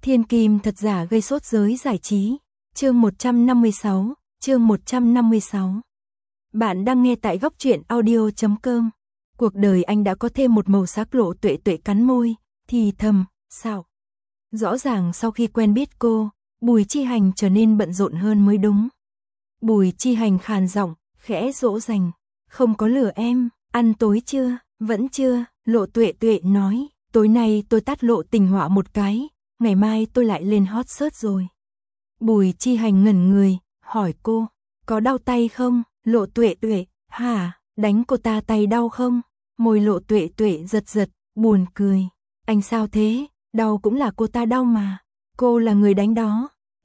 Thiên kim thật giả gây sốt giới giải trí. Chương 156, chương 156. Bạn đang nghe tại góc truyện audio.com. Cuộc đời anh đã có thêm một màu sắc. Lộ Tuệ Tuệ cắn môi, thì thầm, sao? Rõ ràng sau khi quen biết cô, Bùi Chi Hành trở nên bận rộn hơn mới đúng. Bùi Chi Hành khàn giọng, khẽ dỗ dành, không có lừa em, ăn tối chưa? Vẫn chưa, Lộ Tuệ Tuệ nói, tối nay tôi tát Lộ Tình Họa một cái, ngày mai tôi lại lên hot search rồi. Bùi Chi Hành ngẩn người, hỏi cô, có đau tay không? Lộ Tuệ Tuệ, hả, đánh cô ta tay đau không? Môi Lộ Tuệ Tuệ giật giật, buồn cười, anh sao thế, đau cũng là cô ta đau mà, cô là người đánh đó.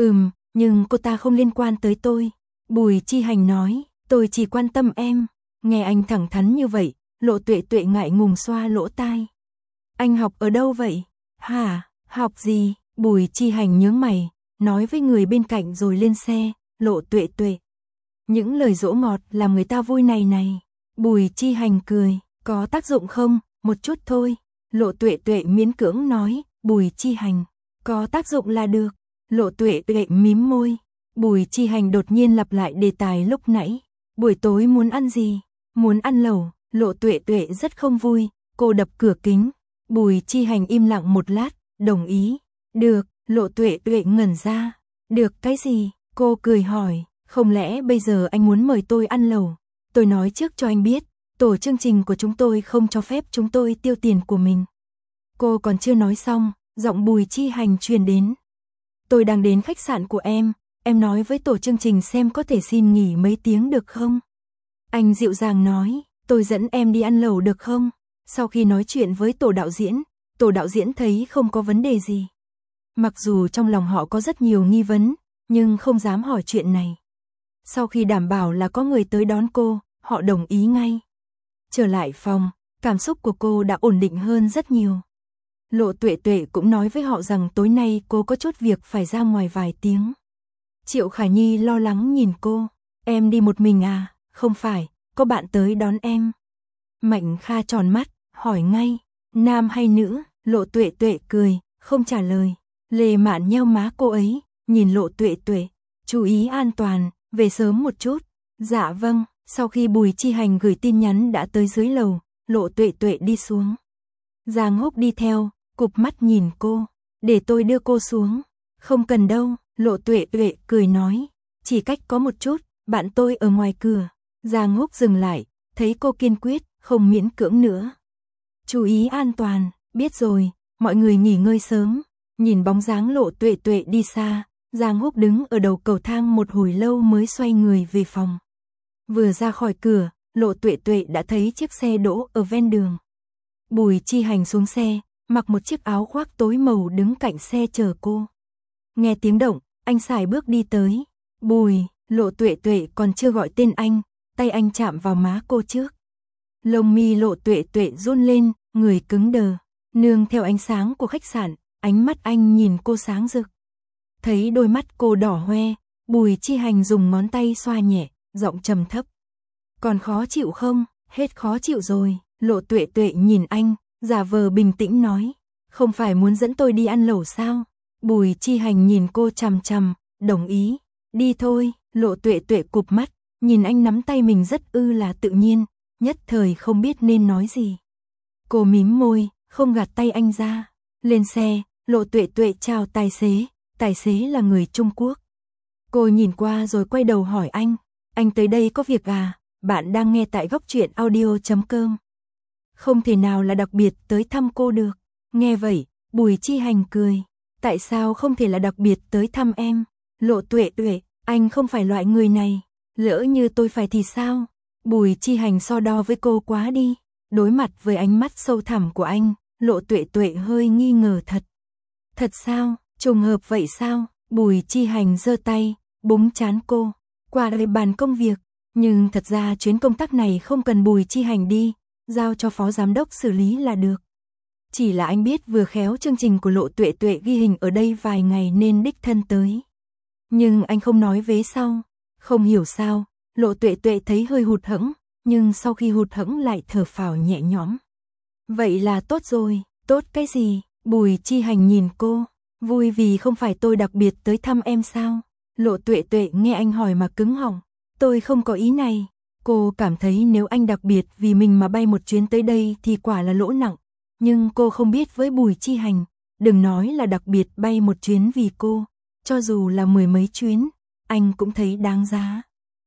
Nhưng cô ta không liên quan tới tôi. Bùi Chi Hành nói, tôi chỉ quan tâm em. Nghe anh thẳng thắn như vậy, Lộ Tuệ Tuệ ngại ngùng xoa lỗ tai. Anh học ở đâu vậy? Hả, học gì? Bùi Chi Hành nhướng mày, nói với người bên cạnh rồi lên xe. Lộ Tuệ Tuệ, những lời dỗ ngọt làm người ta vui này. Bùi Chi Hành cười, có tác dụng không? Một chút thôi. Lộ Tuệ Tuệ miễn cưỡng nói, Bùi Chi Hành, có tác dụng là được. Lộ Tuệ Tuệ mím môi. Bùi Chi Hành đột nhiên lặp lại đề tài lúc nãy. Buổi tối muốn ăn gì? Muốn ăn lẩu. Lộ Tuệ Tuệ rất không vui, cô đập cửa kính. Bùi Chi Hành im lặng một lát, đồng ý. Được, Lộ Tuệ Tuệ ngẩn ra. Được cái gì? Cô cười hỏi, không lẽ bây giờ anh muốn mời tôi ăn lẩu? Tôi nói trước cho anh biết, tổ chương trình của chúng tôi không cho phép chúng tôi tiêu tiền của mình. Cô còn chưa nói xong, giọng Bùi Chi Hành truyền đến. Tôi đang đến khách sạn của em nói với tổ chương trình xem có thể xin nghỉ mấy tiếng được không? Anh dịu dàng nói, tôi dẫn em đi ăn lẩu được không? Sau khi nói chuyện với tổ đạo diễn thấy không có vấn đề gì. Mặc dù trong lòng họ có rất nhiều nghi vấn, nhưng không dám hỏi chuyện này. Sau khi đảm bảo là có người tới đón cô, họ đồng ý ngay. Trở lại phòng, cảm xúc của cô đã ổn định hơn rất nhiều. Lộ Tuệ Tuệ cũng nói với họ rằng tối nay cô có chút việc phải ra ngoài vài tiếng. Triệu Khả Nhi lo lắng nhìn cô, em đi một mình à? Không phải, có bạn tới đón em. Mạnh Kha tròn mắt, hỏi ngay, nam hay nữ? Lộ Tuệ Tuệ cười, không trả lời. Lê Mạn nheo má cô ấy, nhìn Lộ Tuệ Tuệ, chú ý an toàn, về sớm một chút. Dạ vâng. Sau khi Bùi Chi Hành gửi tin nhắn đã tới dưới lầu, Lộ Tuệ Tuệ đi xuống. Giang Húc đi theo, cụp mắt nhìn cô, để tôi đưa cô xuống. Không cần đâu, Lộ Tuệ Tuệ cười nói, chỉ cách có một chút, bạn tôi ở ngoài cửa. Giang Húc dừng lại, thấy cô kiên quyết, không miễn cưỡng nữa. Chú ý an toàn, biết rồi, mọi người nghỉ ngơi sớm. Nhìn bóng dáng Lộ Tuệ Tuệ đi xa, Giang Húc đứng ở đầu cầu thang một hồi lâu mới xoay người về phòng. Vừa ra khỏi cửa, Lộ Tuệ Tuệ đã thấy chiếc xe đỗ ở ven đường. Bùi Chi Hành xuống xe, mặc một chiếc áo khoác tối màu đứng cạnh xe chờ cô. Nghe tiếng động, anh sải bước đi tới. Bùi, Lộ Tuệ Tuệ còn chưa gọi tên anh, tay anh chạm vào má cô trước. Lông mi Lộ Tuệ Tuệ run lên, người cứng đờ. Nương theo ánh sáng của khách sạn, ánh mắt anh nhìn cô sáng rực. Thấy đôi mắt cô đỏ hoe, Bùi Chi Hành dùng ngón tay xoa nhẹ, giọng trầm thấp. Còn khó chịu không? Hết khó chịu rồi. Lộ Tuệ Tuệ nhìn anh, giả vờ bình tĩnh nói, không phải muốn dẫn tôi đi ăn lẩu sao? Bùi Chi Hành nhìn cô chằm chằm, đồng ý. Đi thôi. Lộ Tuệ Tuệ cụp mắt, nhìn anh nắm tay mình rất là tự nhiên, nhất thời không biết nên nói gì. Cô mím môi, không gạt tay anh ra. Lên xe, Lộ Tuệ Tuệ chào tài xế là người Trung Quốc. Cô nhìn qua rồi quay đầu hỏi anh tới đây có việc à? Bạn đang nghe tại góc truyện audio.com. Không thể nào là đặc biệt tới thăm cô được. Nghe vậy, Bùi Chi Hành cười. Tại sao không thể là đặc biệt tới thăm em? Lộ Tuệ Tuệ, anh không phải loại người này. Lỡ như tôi phải thì sao? Bùi Chi Hành so đo với cô quá đi. Đối mặt với ánh mắt sâu thẳm của anh, Lộ Tuệ Tuệ hơi nghi ngờ thật. Thật sao? Trùng hợp vậy sao? Bùi Chi Hành giơ tay, búng trán cô. Qua đây bàn công việc. Nhưng thật ra chuyến công tác này không cần Bùi Chi Hành đi, giao cho phó giám đốc xử lý là được. Chỉ là anh biết vừa khéo chương trình của Lộ Tuệ Tuệ ghi hình ở đây vài ngày nên đích thân tới. Nhưng anh không nói vế sau. Không hiểu sao, Lộ Tuệ Tuệ thấy hơi hụt hẫng, nhưng sau khi hụt hẫng lại thở phào nhẹ nhõm. Vậy là tốt rồi. Tốt cái gì? Bùi Chi Hành nhìn cô. Vui vì không phải tôi đặc biệt tới thăm em sao? Lộ Tuệ Tuệ nghe anh hỏi mà cứng họng. Tôi không có ý này. Cô cảm thấy nếu anh đặc biệt vì mình mà bay một chuyến tới đây thì quả là lỗ nặng. Nhưng cô không biết với Bùi Chi Hành, đừng nói là đặc biệt bay một chuyến vì cô, cho dù là 10 mấy chuyến, anh cũng thấy đáng giá.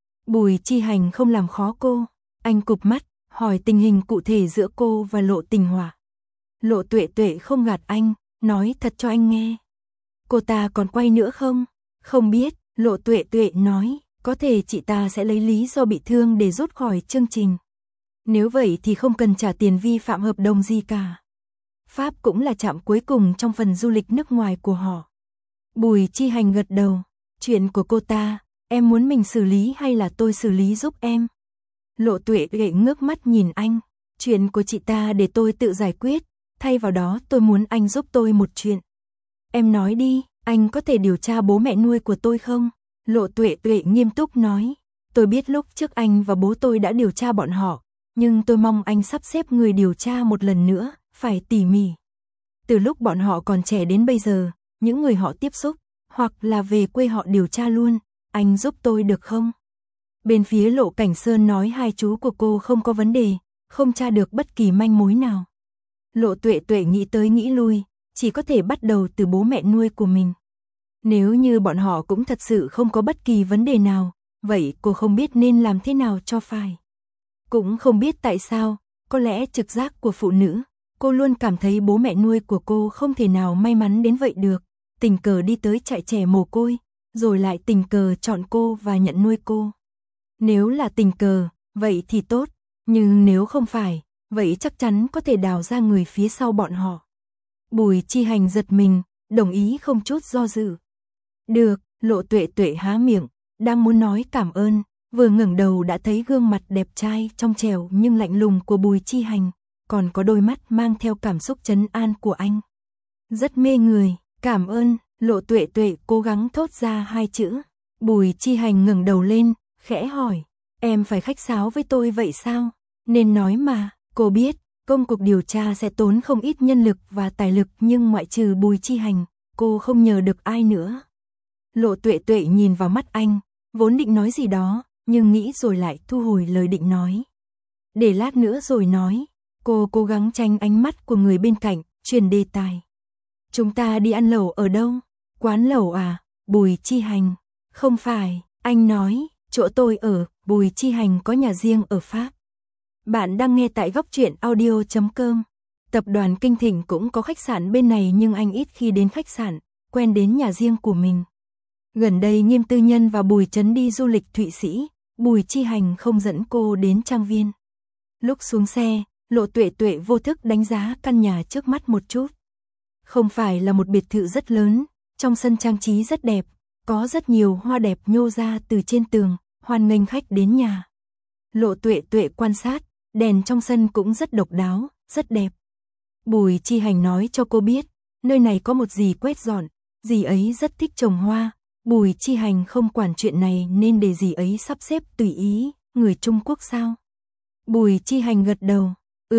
Bùi Chi Hành không làm khó cô, anh cụp mắt, hỏi tình hình cụ thể giữa cô và Lộ Tình Hỏa. Lộ Tuệ Tuệ không gạt anh, nói thật cho anh nghe. Cô ta còn quay nữa không? Không biết, Lộ Tuệ Tuệ nói, có thể chị ta sẽ lấy lý do bị thương để rút khỏi chương trình. Nếu vậy thì không cần trả tiền vi phạm hợp đồng gì cả. Pháp cũng là trạm cuối cùng trong phần du lịch nước ngoài của họ. Bùi Chi Hành gật đầu, chuyện của cô ta, em muốn mình xử lý hay là tôi xử lý giúp em? Lộ Tuệ Tuệ ngước mắt nhìn anh, chuyện của chị ta để tôi tự giải quyết, thay vào đó tôi muốn anh giúp tôi một chuyện. Em nói đi, anh có thể điều tra bố mẹ nuôi của tôi không? Lộ Tuệ Tuệ nghiêm túc nói, tôi biết lúc trước anh và bố tôi đã điều tra bọn họ, nhưng tôi mong anh sắp xếp người điều tra một lần nữa, phải tỉ mỉ. Từ lúc bọn họ còn trẻ đến bây giờ, những người họ tiếp xúc, hoặc là về quê họ điều tra luôn, anh giúp tôi được không? Bên phía Lộ Cảnh Sơn nói hai chú của cô không có vấn đề, không tra được bất kỳ manh mối nào. Lộ Tuệ Tuệ nghĩ tới nghĩ lui, chỉ có thể bắt đầu từ bố mẹ nuôi của mình. Nếu như bọn họ cũng thật sự không có bất kỳ vấn đề nào, vậy cô không biết nên làm thế nào cho phải. Cũng không biết tại sao, có lẽ trực giác của phụ nữ, cô luôn cảm thấy bố mẹ nuôi của cô không thể nào may mắn đến vậy được, tình cờ đi tới trại trẻ mồ côi, rồi lại tình cờ chọn cô và nhận nuôi cô. Nếu là tình cờ, vậy thì tốt, nhưng nếu không phải, vậy chắc chắn có thể đào ra người phía sau bọn họ. Bùi Chi Hành giật mình, đồng ý không chút do dự. Được, Lộ Tuệ Tuệ há miệng, đang muốn nói cảm ơn, vừa ngẩng đầu đã thấy gương mặt đẹp trai trong trẻo nhưng lạnh lùng của Bùi Chi Hành, còn có đôi mắt mang theo cảm xúc trấn an của anh. Rất mê người, cảm ơn, Lộ Tuệ Tuệ cố gắng thốt ra hai chữ. Bùi Chi Hành ngẩng đầu lên, khẽ hỏi, em phải khách sáo với tôi vậy sao? Nên nói mà, cô biết, công cuộc điều tra sẽ tốn không ít nhân lực và tài lực nhưng ngoại trừ Bùi Chi Hành, cô không nhờ được ai nữa. Lộ Tuệ Tuệ nhìn vào mắt anh, vốn định nói gì đó, nhưng nghĩ rồi lại thu hồi lời định nói. Để lát nữa rồi nói, cô cố gắng tránh ánh mắt của người bên cạnh, chuyển đề tài. Chúng ta đi ăn lẩu ở đâu? Quán lẩu à? Bùi Chi Hành. Không phải, anh nói, chỗ tôi ở, Bùi Chi Hành có nhà riêng ở Pháp. Bạn đang nghe tại góc truyện audio.com. Tập đoàn Kinh Thịnh cũng có khách sạn bên này nhưng anh ít khi đến khách sạn, quen đến nhà riêng của mình. Gần đây Nghiêm Tư Nhân và Bùi Trấn đi du lịch Thụy Sĩ, Bùi Chi Hành không dẫn cô đến trang viên. Lúc xuống xe, Lộ Tuệ Tuệ vô thức đánh giá căn nhà trước mắt một chút. Không phải là một biệt thự rất lớn, trong sân trang trí rất đẹp, có rất nhiều hoa đẹp nhô ra từ trên tường, hoan nghênh khách đến nhà. Lộ Tuệ Tuệ quan sát, đèn trong sân cũng rất độc đáo, rất đẹp. Bùi Chi Hành nói cho cô biết, nơi này có một dì quét dọn, dì ấy rất thích trồng hoa. Bùi Chi Hành không quản chuyện này nên để dì ấy sắp xếp tùy ý, người Trung Quốc sao? Bùi Chi Hành gật đầu,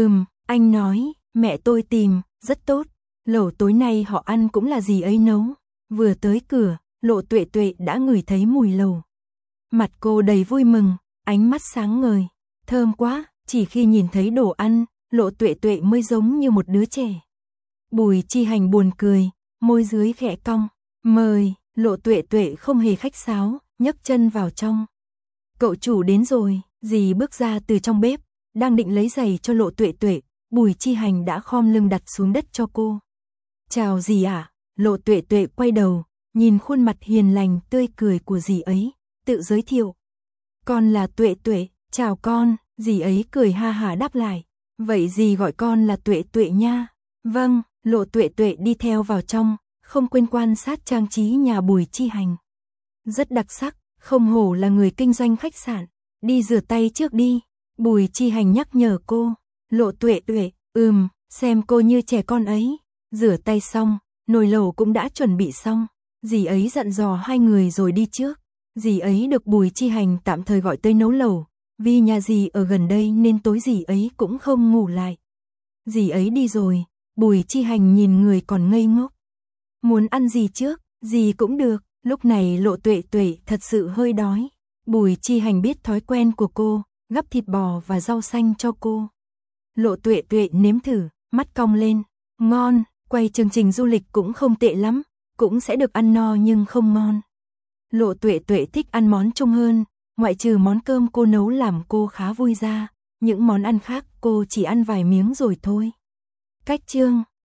anh nói, mẹ tôi tìm, rất tốt, lẩu tối nay họ ăn cũng là dì ấy nấu. Vừa tới cửa, Lộ Tuệ Tuệ đã ngửi thấy mùi lẩu. Mặt cô đầy vui mừng, ánh mắt sáng ngời, thơm quá, chỉ khi nhìn thấy đồ ăn, Lộ Tuệ Tuệ mới giống như một đứa trẻ. Bùi Chi Hành buồn cười, môi dưới khẽ cong, mời. Lộ Tuệ Tuệ không hề khách sáo, nhấc chân vào trong. Cậu chủ đến rồi, dì bước ra từ trong bếp, đang định lấy giày cho Lộ Tuệ Tuệ, Bùi Chi Hành đã khom lưng đặt xuống đất cho cô. Chào dì ạ, Lộ Tuệ Tuệ quay đầu, nhìn khuôn mặt hiền lành tươi cười của dì ấy, tự giới thiệu. Con là Tuệ Tuệ, chào con, dì ấy cười ha hả đáp lại. Vậy dì gọi con là Tuệ Tuệ nha. Vâng, Lộ Tuệ Tuệ đi theo vào trong. Không quên quan sát trang trí nhà Bùi Chi Hành. Rất đặc sắc, không hổ là người kinh doanh khách sạn. Đi rửa tay trước đi. Bùi Chi Hành nhắc nhở cô. Lộ Tuệ Tuệ, xem cô như trẻ con ấy. Rửa tay xong, nồi lẩu cũng đã chuẩn bị xong. Dì ấy dặn dò hai người rồi đi trước. Dì ấy được Bùi Chi Hành tạm thời gọi tới nấu lẩu. Vì nhà dì ở gần đây nên tối dì ấy cũng không ngủ lại. Dì ấy đi rồi, Bùi Chi Hành nhìn người còn ngây ngốc. Muốn ăn gì trước, gì cũng được, lúc này Lộ Tuệ Tuệ thật sự hơi đói. Bùi Chi Hành biết thói quen của cô, gắp thịt bò và rau xanh cho cô. Lộ Tuệ Tuệ nếm thử, mắt cong lên, ngon, quay chương trình du lịch cũng không tệ lắm, cũng sẽ được ăn no nhưng không ngon. Lộ Tuệ Tuệ thích ăn món Trung hơn, ngoại trừ món cơm cô nấu làm cô khá vui ra, những món ăn khác cô chỉ ăn vài miếng rồi thôi. Cách chương